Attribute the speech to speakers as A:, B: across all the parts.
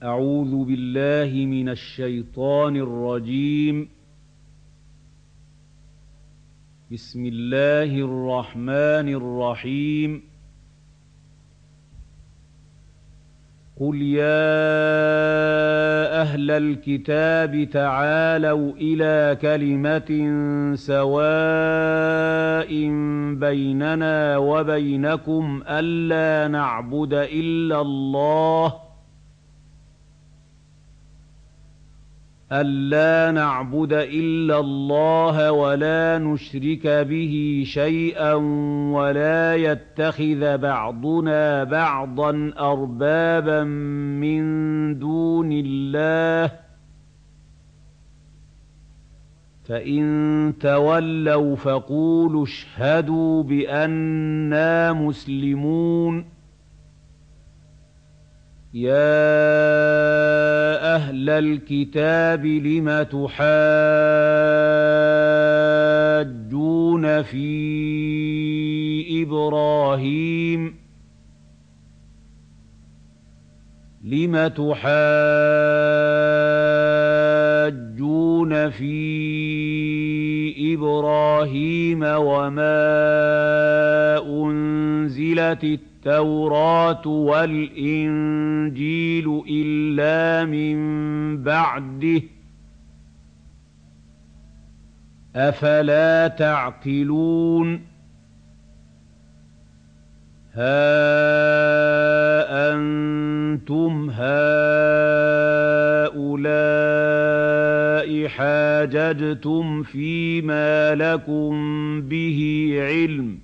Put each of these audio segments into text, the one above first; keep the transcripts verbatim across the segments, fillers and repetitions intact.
A: أعوذ بالله من الشيطان الرجيم. بسم الله الرحمن الرحيم. قل يا أهل الكتاب تعالوا إلى كلمة سواء بيننا وبينكم ألا نعبد إلا الله ألا نعبد إلا الله ولا نشرك به شيئا ولا يتخذ بعضنا بعضا أربابا من دون الله فإن تولوا فقولوا اشهدوا بأننا مسلمون. يا أهل الكتاب لم تحاجون في إبراهيم لم تحاجون في إبراهيم وما أنزلت التوراة والإنجيل إلا من بعده أفلا تعقلون. ها أنتم هؤلاء حاججتم فيما لكم به علم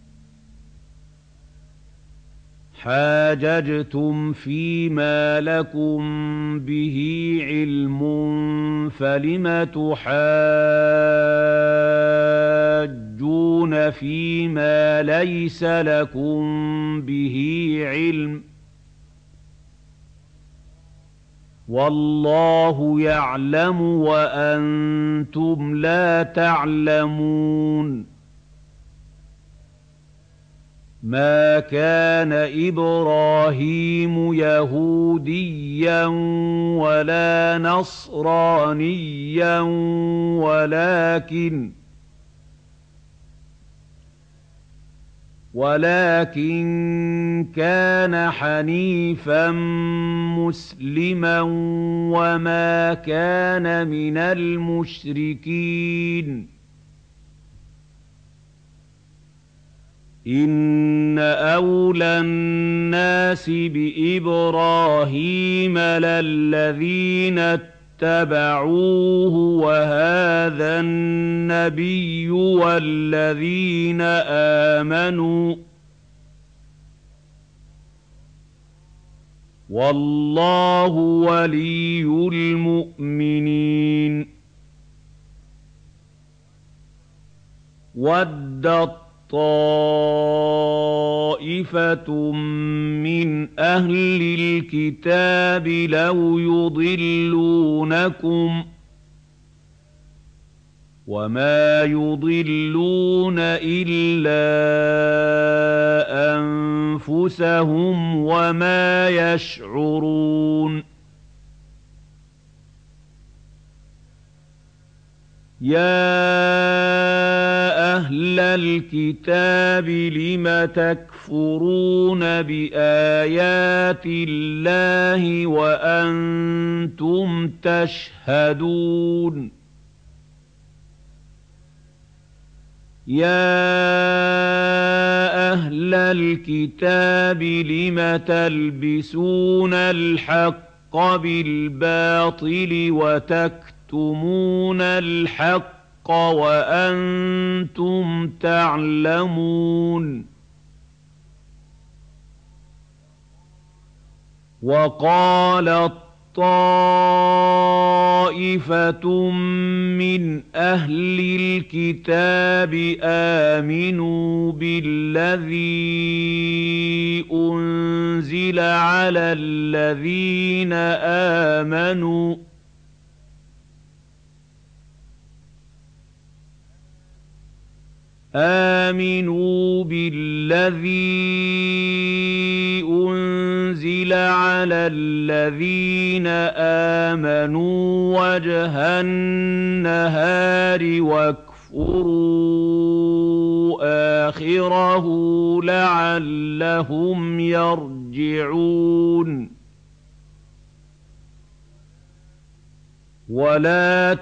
A: حاججتم فيما لكم به علم فلم تحاجون فيما ليس لكم به علم والله يعلم وأنتم لا تعلمون. ما كان إبراهيم يهوديا ولا نصرانيا ولكن ولكن كان حنيفا مسلما وما كان من المشركين. إن أولى الناس بإبراهيم للذين اتبعوه وهذا النبي والذين آمنوا والله ولي المؤمنين. ودت طائفة من أهل الكتاب لو يضلونكم وما يضلون إلا أنفسهم وما يشعرون. يا أهل الكتاب لم تكفرون بآيات الله وأنتم تشهدون. يا أهل الكتاب لم تلبسون الحق بالباطل وتكتمون الحق وأنتم تعلمون. وقالت طائفة من أهل الكتاب آمنوا بالذي أنزل على الذين آمنوا آمنوا بالذي أنزل أُنزِلَ عَلَى الَّذِينَ آمَنُوا وَجْهَ النَّهَارِ وَاكْفُرُوا آخِرَهُ لَعَلَّهُمْ يَرْجِعُونَ وَلَا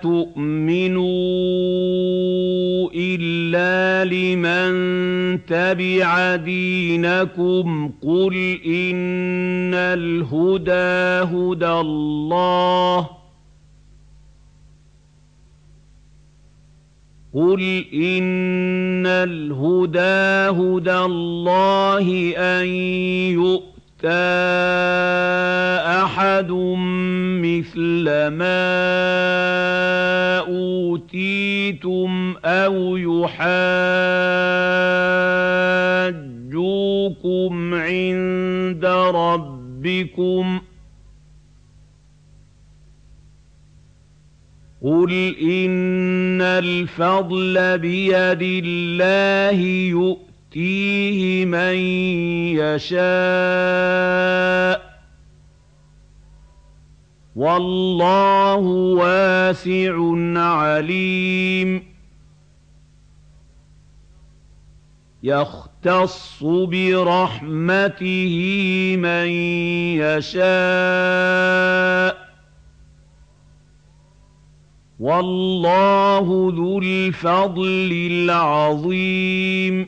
A: تُؤْمِنُوا إِلَّا لِمَن تَبِعَ دِينَكُمْ قُلْ إِنَّ الْهُدَىٰ هُدَى اللَّهِ قُلْ إِنَّ الْهُدَىٰ هُدَى اللَّهِ أَن يُؤْتَىٰ أَحَدٌ مِّثْلَ مَا أُوتِيتُمْ أَوْ يُحَاجُّوكُمْ عِندَ رَبِّكُمْ ۗ قُلْ إِنَّ الْفَضْلَ بِيَدِ اللَّهِ يُؤْتِيهِ مَن يَشَاءُ ۗ وَاللَّهُ وَاسِعٌ عَلِيمٌ يَخْتَصُّ بِرَحْمَتِهِ مَن يَشَاءُ ۗ وَاللَّهُ ذُو الْفَضْلِ الْعَظِيمِ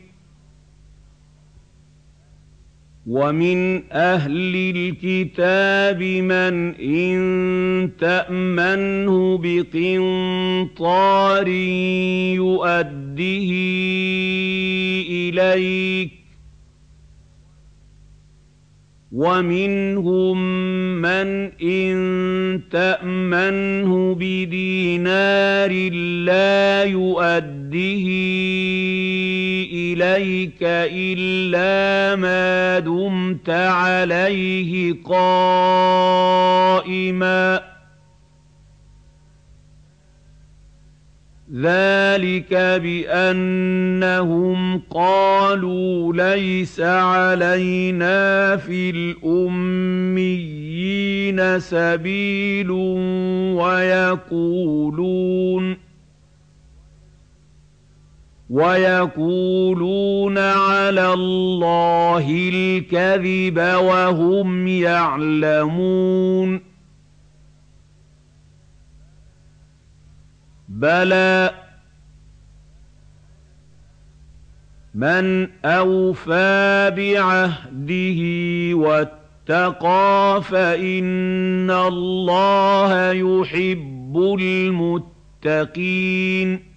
A: وَمِنْ أَهْلِ الْكِتَابِ مَنْ إِن تَأْمَنْهُ بِقِنطَارٍ يُؤَدِّهِ إِلَيْكَ ۖ وَمِنْهُم مَّنْ إِن تَأْمَنْهُ بِدِينَارٍ لَّا يُؤَدِّهِ إِلَيْكَ إِلَّا مَا دُمْتَ عَلَيْهِ قَائِمًا ۗ ذَلِكَ بِأَنَّهُمْ قَالُوا لَيْسَ عَلَيْنَا فِي الْأُمِّيِّينَ سَبِيلٌ وَيَقُولُونَ وَيَقُولُونَ عَلَى اللَّهِ الْكَذِبَ وَهُمْ يَعْلَمُونَ بَلَىٰ مَنْ أَوْفَىٰ بِعَهْدِهِ وَاتَّقَىٰ فَإِنَّ اللَّهَ يُحِبُّ الْمُتَّقِينَ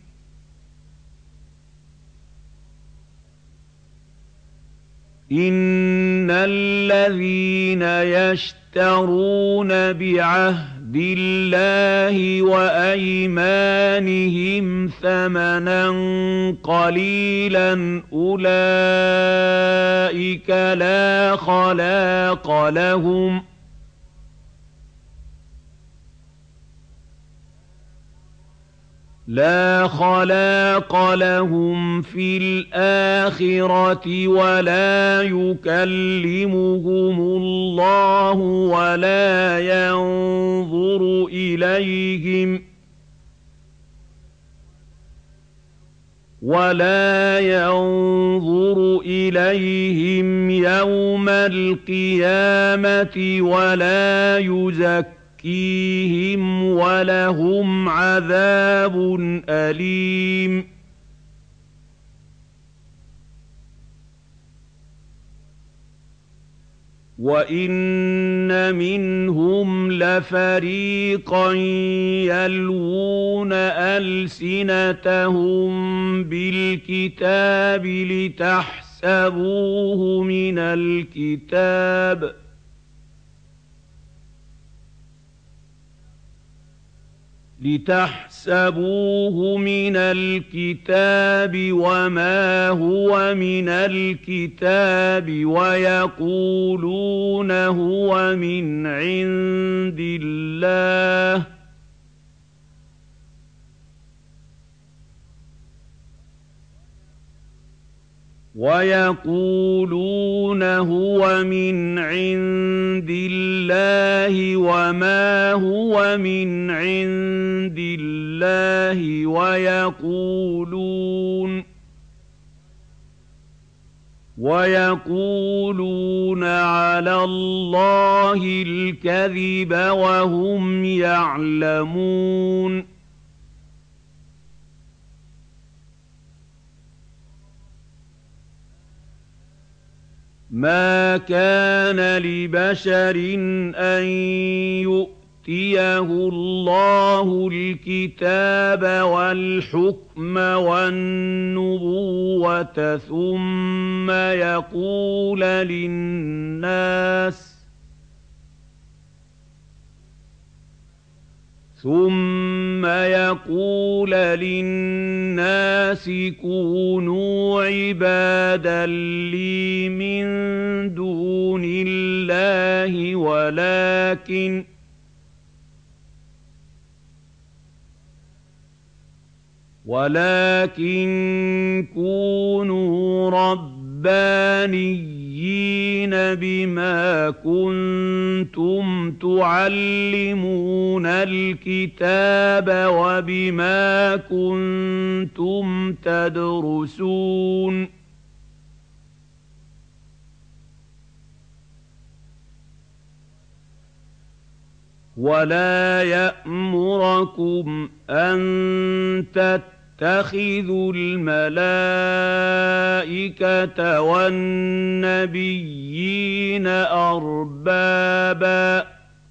A: إِنَّ الَّذِينَ يَشْتَرُونَ بِعَهْدِ اللَّهِ وَأَيْمَانِهِمْ ثَمَنًا قَلِيلًا أُولَٰئِكَ لَا خَلَاقَ لَهُمْ لا خلاق لهم في الآخرة ولا يكلمهم الله ولا ينظر إليهم ولا ينظر إليهم يوم القيامة ولا يزكيهم فيهم ولهم عذاب أليم وَإِنَّ مِنْهُمْ لَفَرِيقًا يَلْوُونَ أَلْسِنَتَهُم بِالْكِتَابِ لِتَحْسَبُوهُ مِنَ الْكِتَابِ لِتَحْسَبُوهُ مِنَ الْكِتَابِ وَمَا هُوَ مِنَ الْكِتَابِ وَيَقُولُونَ هُوَ مِنْ عِندِ اللَّهِ ۖ وَيَقُولُونَ هُوَ مِنْ عِندِ اللَّهِ وَمَا هُوَ مِنْ عِندِ اللَّهِ وَيَقُولُونَ وَيَقُولُونَ عَلَى اللَّهِ الْكَذِبَ وَهُمْ يَعْلَمُونَ مَا كَانَ لِبَشَرٍ أَن يُؤْتِيَهُ اللَّهُ الْكِتَابَ وَالْحُكْمَ وَالنُّبُوَّةَ ثُمَّ يَقُولَ لِلنَّاسِ ثُمَّ يَقُولَ لِلنَّاسِ كُونُوا عِبَادًا لِّي مِن دُونِ اللَّهِ وَلَٰكِن وَلَٰكِن كُونُوا رَبَّانِيِّينَ بِمَا كُنتُمْ تُعَلِّمُونَ الْكِتَابَ وَبِمَا كُنتُمْ تَدْرُسُونَ وَلَا يَأْمُرَكُمْ أَن تَتَّخِذُوا الْمَلَائِكَةَ وَالنَّبِيِّينَ أَرْبَابًا ۗ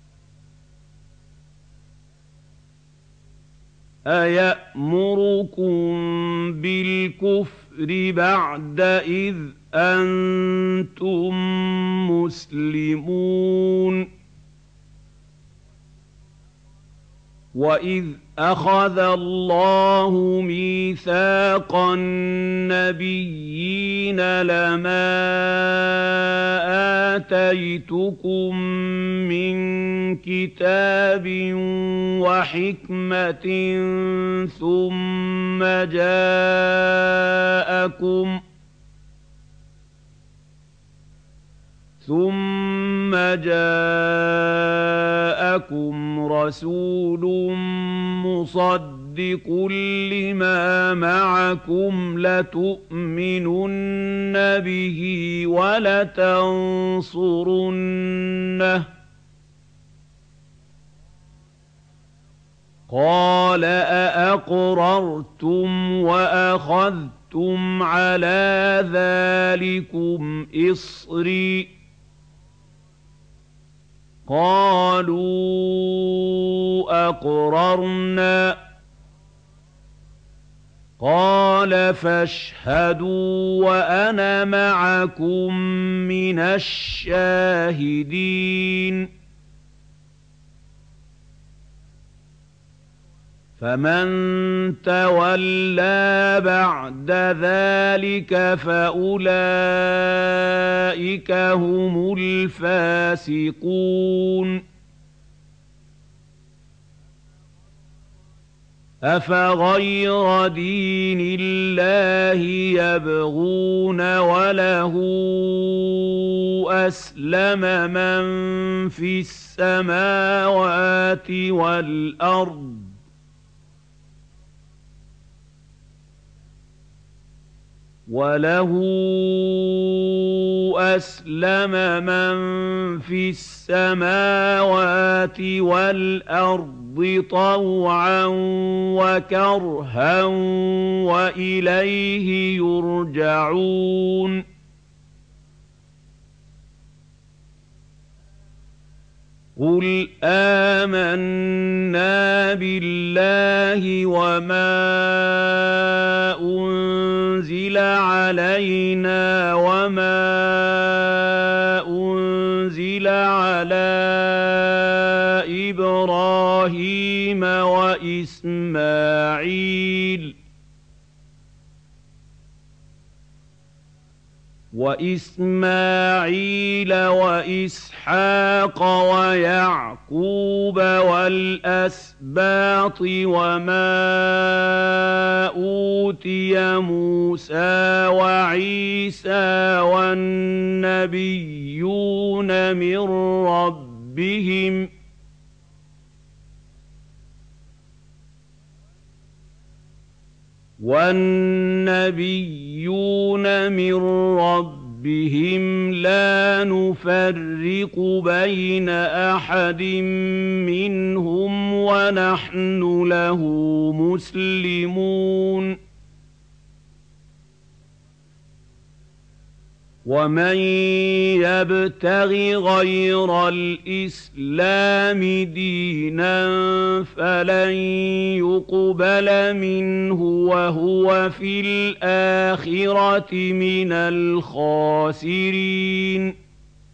A: أَيَأْمُرُكُم بِالْكُفْرِ بَعْدَ إِذْ أَنتُم مُّسْلِمُونَ وَإِذْ أَخَذَ اللَّهُ مِيثَاقَ النَّبِيِّينَ لَمَا آتَيْتُكُم مِّن كِتَابٍ وَحِكْمَةٍ ثُمَّ جَاءَكُمْ ثُمَّ جَاءَكُمْ رَسُولٌ مُّصَدِّقٌ لِّمَا مَعَكُمْ لَتُؤْمِنُنَّ بِهِ وَلَتَنصُرُنَّهُ ۚ قَالَ أَأَقْرَرْتُمْ وَأَخَذْتُمْ عَلَىٰ ذَٰلِكُمْ إِصْرِي ۖ قَالُوا أَقْرَرْنَا ۚ قَالَ فَاشْهَدُوا وَأَنَا مَعَكُم مِّنَ الشَّاهِدِينَ فَمَن تَوَلَّىٰ بَعْدَ ذَٰلِكَ فَأُولَٰئِكَ هُمُ الْفَاسِقُونَ أَفَغَيْرَ دِينِ اللَّهِ يَبْغُونَ وَلَهُ أَسْلَمَ مَن فِي السَّمَاوَاتِ وَالْأَرْضِ وَلَهُ أَسْلَمَ مَن فِي السَّمَاوَاتِ وَالْأَرْضِ طَوْعًا وَكَرْهًا وَإِلَيْهِ يُرْجَعُونَ قُلْ آمَنَّا بِاللَّهِ وَمَا أُنزِلَ عَلَيْنَا وَمَا أُنزِلَ عَلَىٰ إِبْرَاهِيمَ وَإِسْمَاعِيلَ وإسماعيل وإسحاق ويعقوب والأسباط وما أوتي موسى وعيسى والنبيون من ربهم والنبيون من ربهم لا نفرق بين أحد منهم ونحن له مسلمون ومن يبتغ غير الإسلام دينا فلن يقبل منه وهو في الآخرة من الخاسرين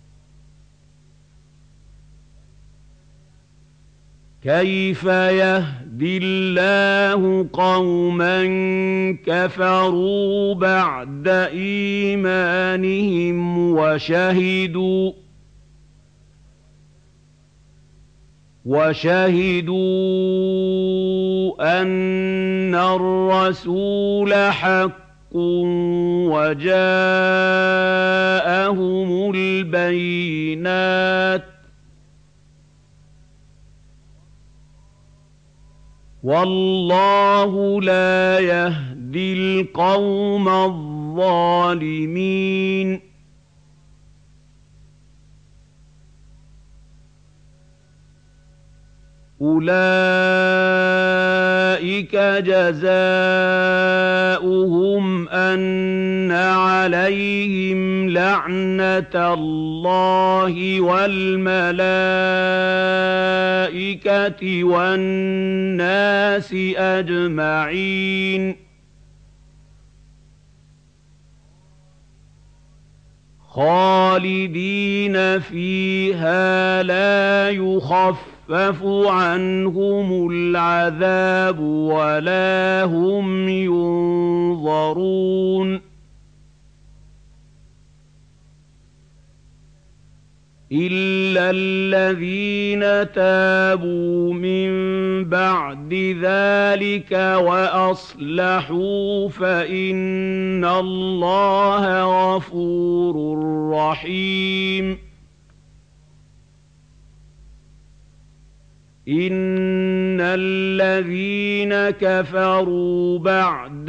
A: كيف يهدي الله قوما كفروا بعد إيمانهم وشهدوا وشهدوا أن الرسول حق وجاءهم البينات والله لا يهدي القوم الظالمين أولئك جزاؤهم أن عليهم لعنة الله والملائكة والناس أجمعين خالدين فيها لا يخفف عنهم العذاب ولا هم ينظرون إلا الذين تابوا من بعد ذلك وأصلحوا فإن الله غفور رحيم إن الذين كفروا بعد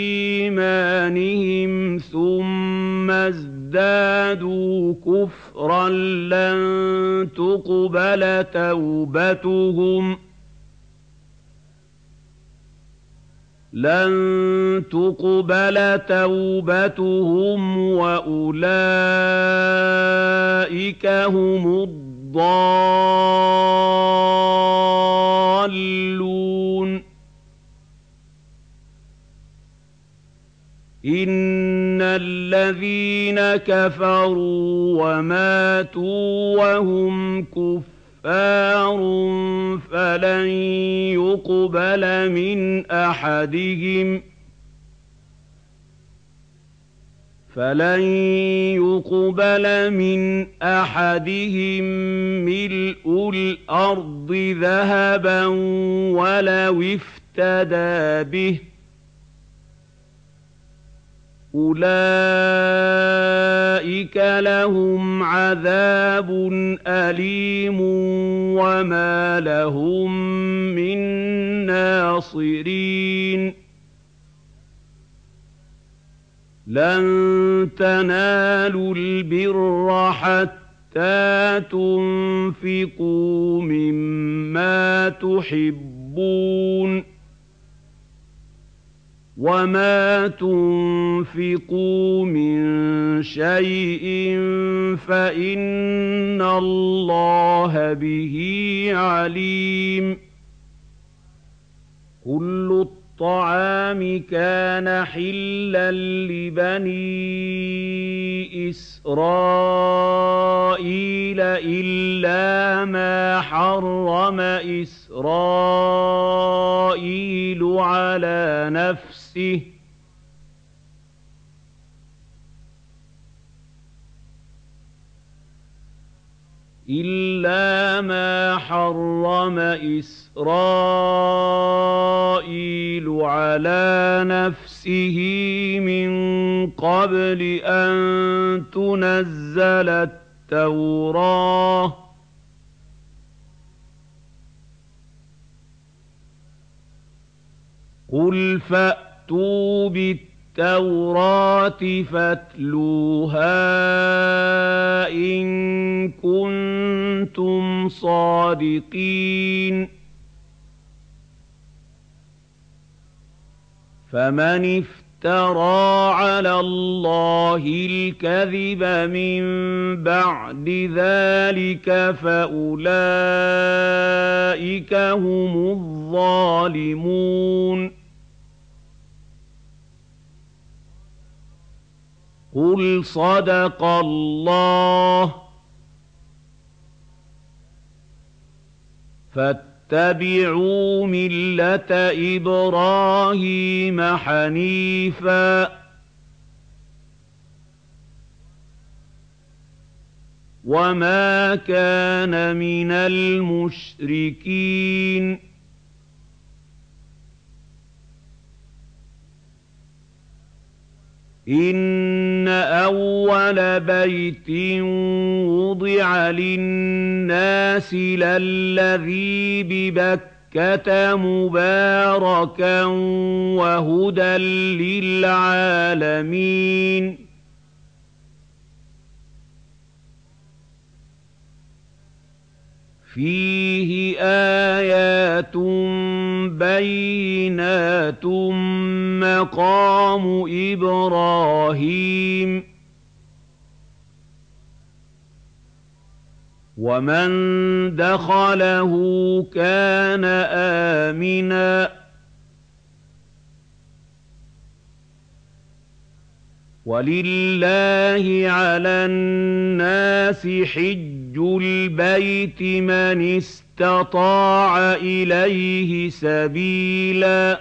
A: إيمانهم ثم ازدادوا كفرا لن تقبل توبتهم لن تقبل توبتهم وأولئك هم الضالون إن الذين كفروا وماتوا وهم كفار فلن يقبل من أحدهم فلن يقبل من أحدهم ملء الأرض ذهبا ولو افتدى به أولئك لهم عذاب أليم وما لهم من ناصرين لن تنالوا البر حتى تنفقوا مما تحبون وما تنفقوا من شيء فإن الله به عليم كل الطعام كان حلا لبني إسرائيل إلا ما حرم إسرائيل على نفسه إِلَّا مَا حَرَّمَ إِسْرَائِيلُ عَلَىٰ نَفْسِهِ مِن قَبْلِ أَن تُنَزَّلَ التَّوْرَاةُ ۗ قُلْ فَأْتُوا بِالتَّوْرَاةِ فَاتْلُوهَا إِن كُنتُمْ صَادِقِينَ فَمَنِ افْتَرَىٰ عَلَى اللَّهِ الْكَذِبَ مِن بَعْدِ ذَٰلِكَ فَأُولَٰئِكَ هُمُ الظَّالِمُونَ قُلْ صَدَقَ اللَّهُ ۗ فَاتَّبِعُوا مِلَّةَ إِبْرَاهِيمَ حَنِيفًا ۖ وَمَا كَانَ مِنَ الْمُشْرِكِينَ إِنَّ أَوَّلَ بَيْتٍ وُضِعَ لِلنَّاسِ لَلَّذِي بِبَكَّةَ مُبَارَكًا وَهُدًى لِّلْعَالَمِينَ فِيهِ آيَاتٌ بَيِّنَاتٌ مَّقَامُ إِبْرَاهِيمَ ۖ وَمَن دَخَلَهُ كَانَ آمِنًا ۗ وَلِلَّهِ عَلَى النَّاسِ حِجُّ الْبَيْتِ مَنِ اسْتَطَاعَ إِلَيْهِ سَبِيلًا ۚ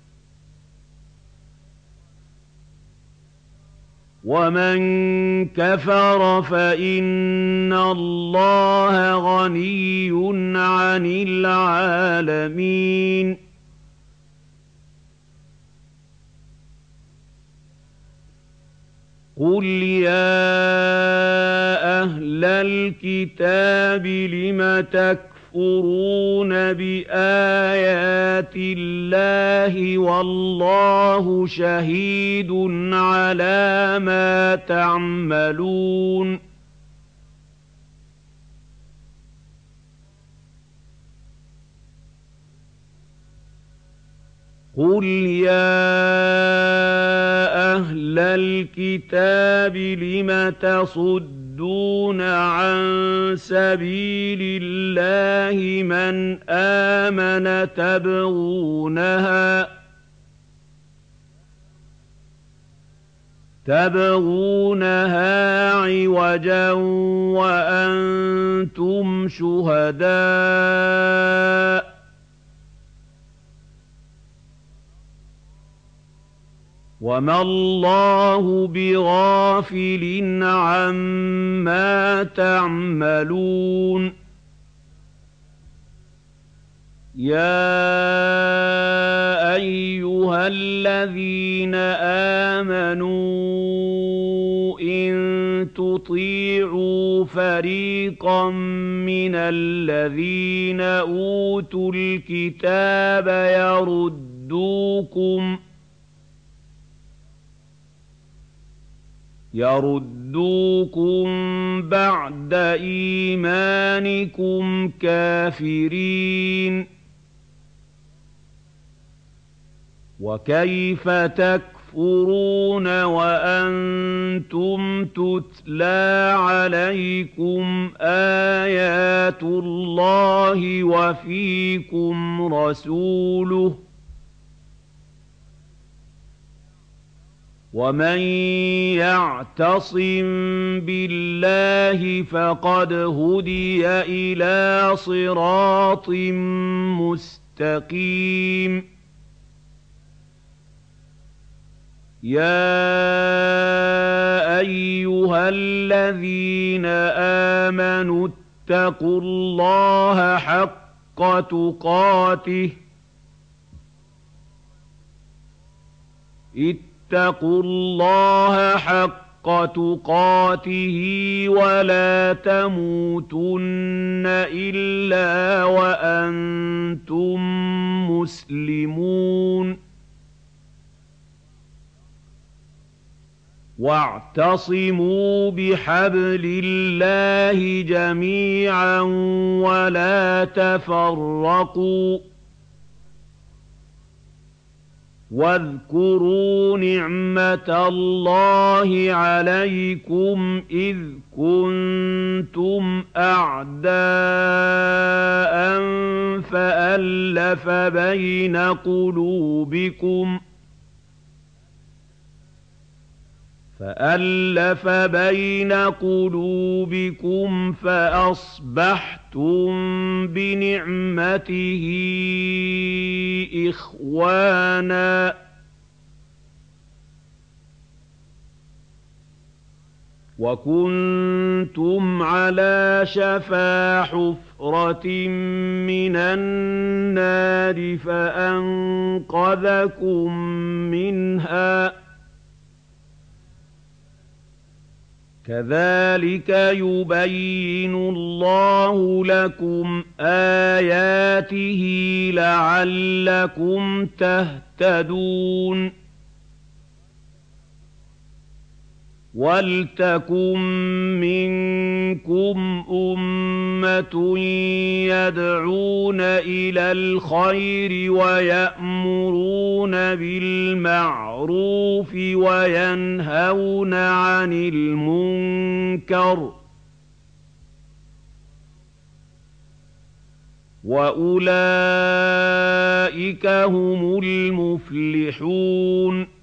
A: وَمَن كَفَرَ فَإِنَّ اللَّهَ غَنِيٌّ عَنِ الْعَالَمِينَ قُلْ يَا أَهْلَ الْكِتَابِ لِمَ تَكْفُرُونَ بِآيَاتِ اللَّهِ وَاللَّهُ شَهِيدٌ عَلَىٰ مَا تَعْمَلُونَ قُلْ يَا أَهْلَ الْكِتَابِ لِمَ تَصُدُّونَ عَن سَبِيلِ اللَّهِ مَنْ آمَنَ تَبْغُونَهَا تَبْغُونَهَا عِوَجًا وَأَنتُمْ شُهَدَاءُ ۗ وَمَا اللَّهُ بِغَافِلٍ عَمَّا تَعْمَلُونَ يَا أَيُّهَا الَّذِينَ آمَنُوا إِن تُطِيعُوا فَرِيقًا مِّنَ الَّذِينَ أُوتُوا الْكِتَابَ يَرُدُّوكُمْ يَرُدُّوكُم بَعْدَ إِيمَانِكُمْ كَافِرِينَ وَكَيْفَ تَكْفُرُونَ وَأَنتُمْ تُتْلَىٰ عَلَيْكُمْ آيَاتُ اللَّهِ وَفِيكُمْ رَسُولُهُ ۗ وَمَن يَعْتَصِم بِاللَّهِ فَقَدْ هُدِيَ إِلَىٰ صِرَاطٍ مُّسْتَقِيمٍ يَا أَيُّهَا الَّذِينَ آمَنُوا اتقوا الله حق تقاته اتقوا الله حق تقاته ولا تموتن إلا وأنتم مسلمون واعتصموا بحبل الله جميعا ولا تفرقوا واذكروا نعمة الله عليكم إذ كنتم أعداء فألف بين قلوبكم فألف بين قلوبكم فأصبحتم بنعمته إخوانا وكنتم على شفا حفرة من النار فأنقذكم منها كذلك يبين الله لكم آياته لعلكم تهتدون ولتكن منكم أمة يدعون إلى الخير ويأمرون بالمعروف وينهون عن المنكر وأولئك هم المفلحون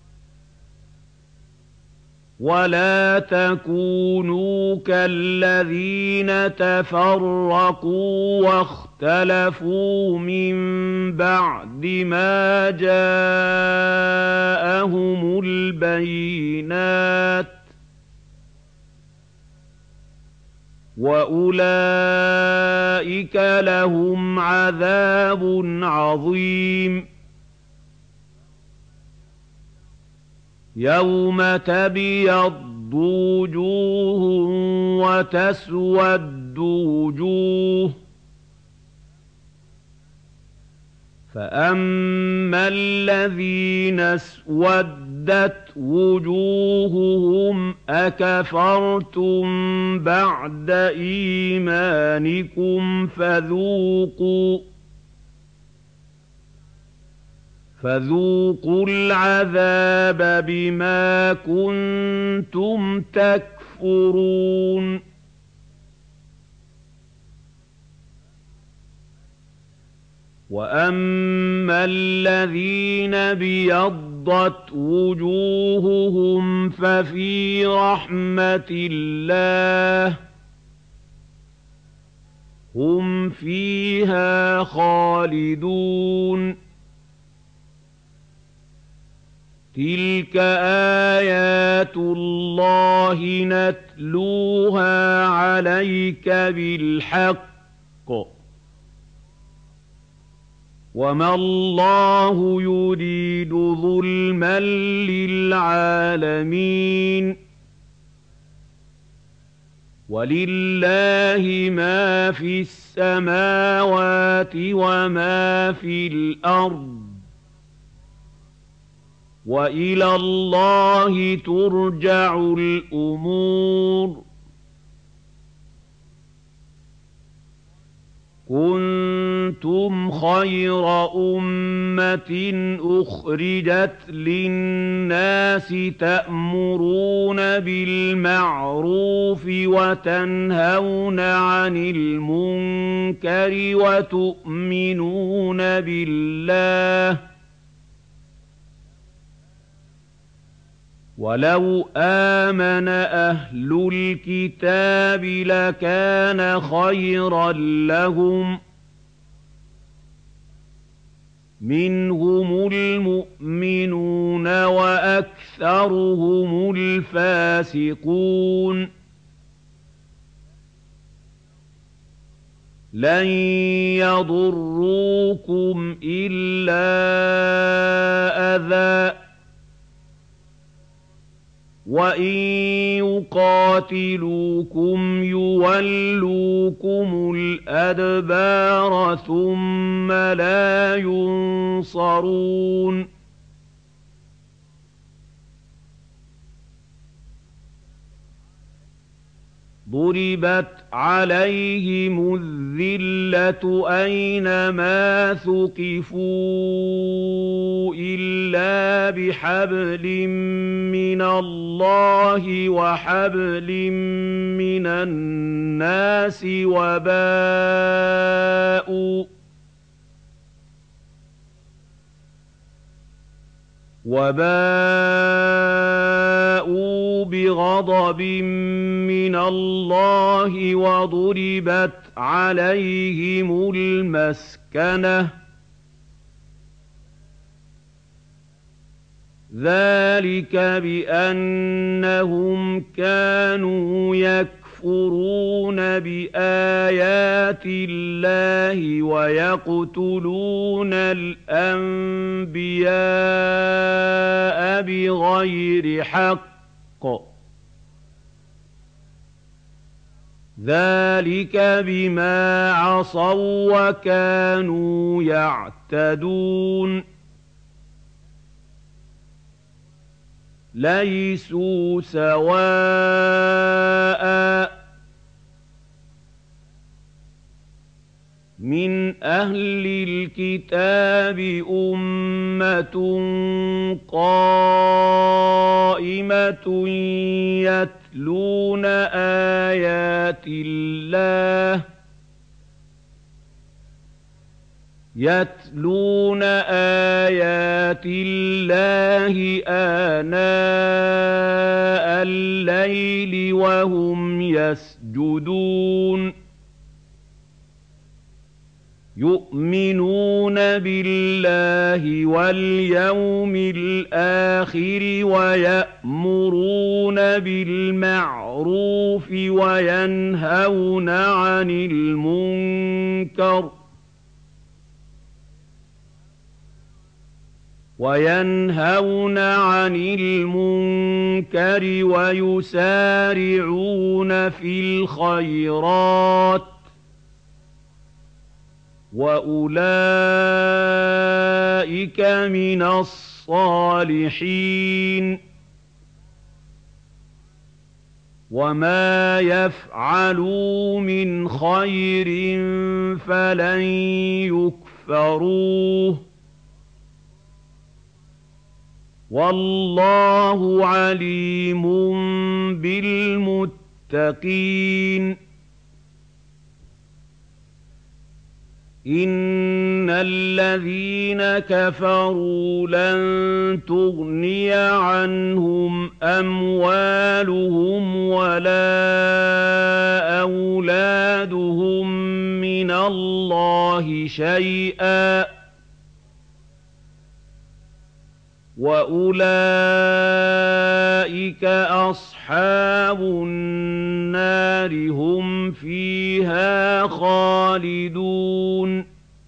A: ولا تكونوا كالذين تفرقوا واختلفوا من بعد ما جاءهم البينات وأولئك لهم عذاب عظيم يوم تبيض وجوه وتسود وجوه فأما الذين اسودت وجوههم أكفرتم بعد إيمانكم فذوقوا فذوقوا العذاب بما كنتم تكفرون وأما الذين ابيضت وجوههم ففي رحمة الله هم فيها خالدون تلك آيات الله نتلوها عليك بالحق وما الله يريد ظلما للعالمين ولله ما في السماوات وما في الأرض وإلى الله ترجع الأمور كنتم خير أمة أخرجت للناس تأمرون بالمعروف وتنهون عن المنكر وتؤمنون بالله ولو آمن أهل الكتاب لكان خيرا لهم منهم المؤمنون وأكثرهم الفاسقون لَن يَضُرُّوكُمْ إِلَّا أَذًى ۖ وَإِن يُقَاتِلُوكُمْ يُوَلُّوكُمُ الْأَدْبَارَ ثُمَّ لَا يُنصَرُونَ ضُرِبَتْ عَلَيْهِمُ الذِّلَّةُ أَيْنَمَا ثُقِفُوا إِلَّا بِحَبْلٍ مِّنَ اللَّهِ وَحَبْلٍ مِّنَ النَّاسِ وَبَاءُوا وَبَاءُوا بِغَضَبٍ مِّنَ اللَّهِ وَضُرِبَتْ عَلَيْهِمُ الْمَسْكَنَةُ ۚ ذَٰلِكَ بِأَنَّهُمْ كَانُوا يَكْفُرُونَ بِآيَاتِ اللَّهِ وَيَقْتُلُونَ الْأَنبِيَاءَ بِغَيْرِ حَقٍّ ۚ ذَٰلِكَ بِمَا عَصَوا وَّكَانُوا يَعْتَدُونَ لَيْسُوا سَوَاءً ۗ مِّنْ أَهْلِ الْكِتَابِ أُمَّةٌ قَائِمَةٌ يَتْلُونَ آيَاتِ اللَّهِ يَتْلُونَ آيَاتِ اللَّهِ آنَاءَ اللَّيْلِ وَهُمْ يَسْجُدُونَ يُؤْمِنُونَ بِاللَّهِ وَالْيَوْمِ الْآخِرِ وَيَأْمُرُونَ بِالْمَعْرُوفِ وَيَنْهَوْنَ عَنِ الْمُنكَرِ وَيَنْهَوْنَ عَنِ الْمُنكَرِ وَيُسَارِعُونَ فِي الْخَيْرَاتِ ۚ وَأُولَٰئِكَ مِنَ الصَّالِحِينَ وَمَا يَفْعَلُوا مِنْ خَيْرٍ فَلَن يُكْفَرُوهُ ۗ وَاللَّهُ عَلِيمٌ بِالْمُتَّقِينَ إِنَّ الَّذِينَ كَفَرُوا لَن تُغْنِيَ عَنْهُمْ أَمْوَالُهُمْ وَلَا أَوْلَادُهُم مِّنَ اللَّهِ شَيْئًا ۖ وَأُولَٰئِكَ أَصْحَابُ النَّارِ ۖ هُمْ فِيهَا خَالِدُونَ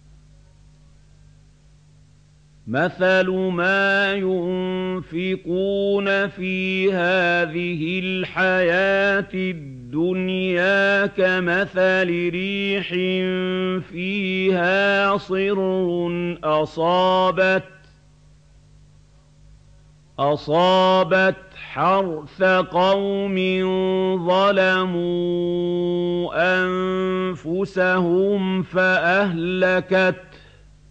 A: مَثَلُ مَا يُنفِقُونَ فِي هَٰذِهِ الْحَيَاةِ الدُّنْيَا كَمَثَلِ رِيحٍ فِيهَا صِرٌّ أَصَابَتْ أَصَابَتْ حَرْثَ قَوْمٍ ظَلَمُوا أَنفُسَهُمْ فَأَهْلَكَتْهُ ۚ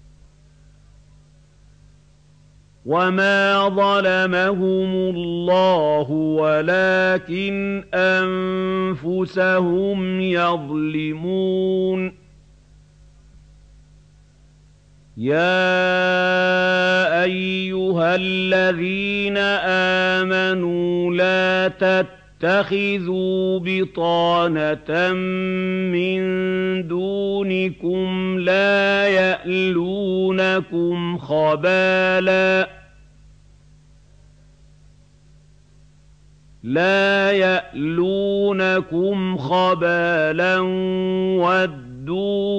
A: وَمَا ظَلَمَهُمُ اللَّهُ وَلَٰكِنْ أَنفُسَهُمْ يَظْلِمُونَ يَا أَيُّهَا الَّذِينَ آمَنُوا لَا تَتَّخِذُوا بِطَانَةً مِّن دُونِكُمْ لَا يَأْلُونَكُمْ خَبَالًا لَا يَأْلُونَكُمْ خَبَالًا وَدُّوا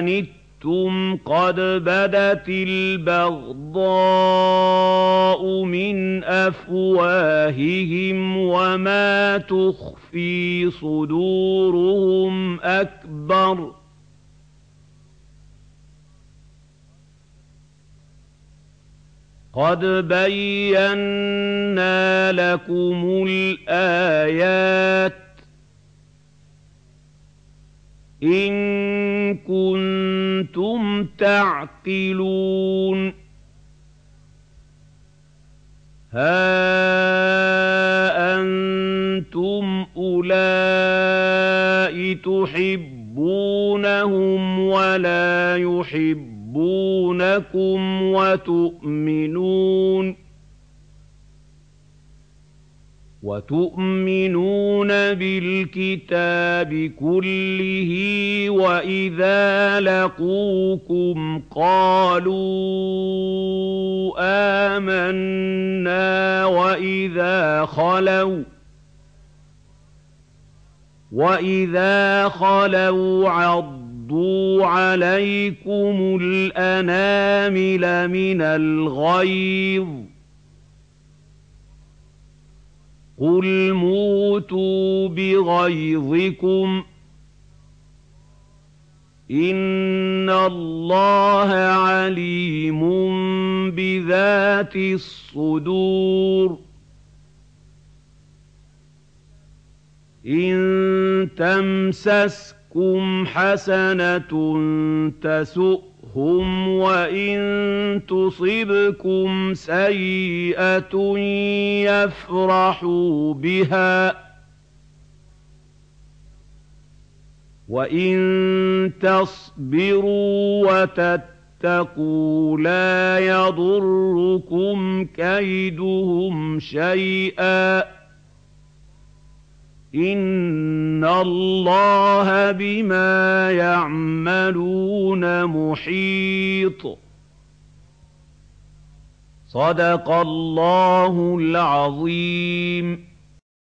A: عَنِتُّمْ قَدْ بَدَتِ الْبَغْضَاءُ مِنْ أَفْوَاهِهِمْ وَمَا تُخْفِي صُدُورُهُمْ أَكْبَرُ قَدْ بَيَّنَّا لَكُمُ الْآيَاتِ إِن كُنتُمْ تَعْقِلُونَ هَا أَنتُمْ أُولَاءِ تُحِبُّونَهُمْ وَلَا يُحِبُّونَكُمْ وَتُؤْمِنُونَ وَتُؤْمِنُونَ بِالْكِتَابِ كُلِّهِ وَإِذَا لَقُوكُمْ قَالُوا آمَنَّا وَإِذَا خَلَوْا وَإِذَا خَلَوْا عَضُّوا عَلَيْكُمُ الْأَنَامِلَ مِنَ الْغَيْظِ قُلْ مُوتُوا بِغَيْظِكُمْ إِنَّ اللَّهَ عَلِيمٌ بِذَاتِ الصُّدُورِ إِن تَمْسَسْكُمْ حَسَنَةٌ تَسُؤْهُمْ وَإِن تُصِبْكُمْ سَيِّئَةٌ يَفْرَحُوا بِهَا وَإِن تَصْبِرُوا وَتَتَّقُوا لَا يَضُرُّكُمْ كَيْدُهُمْ شَيْئًا إِنَّ اللَّهَ بِمَا يَعْمَلُونَ مُحِيطٌ صدق الله العظيم.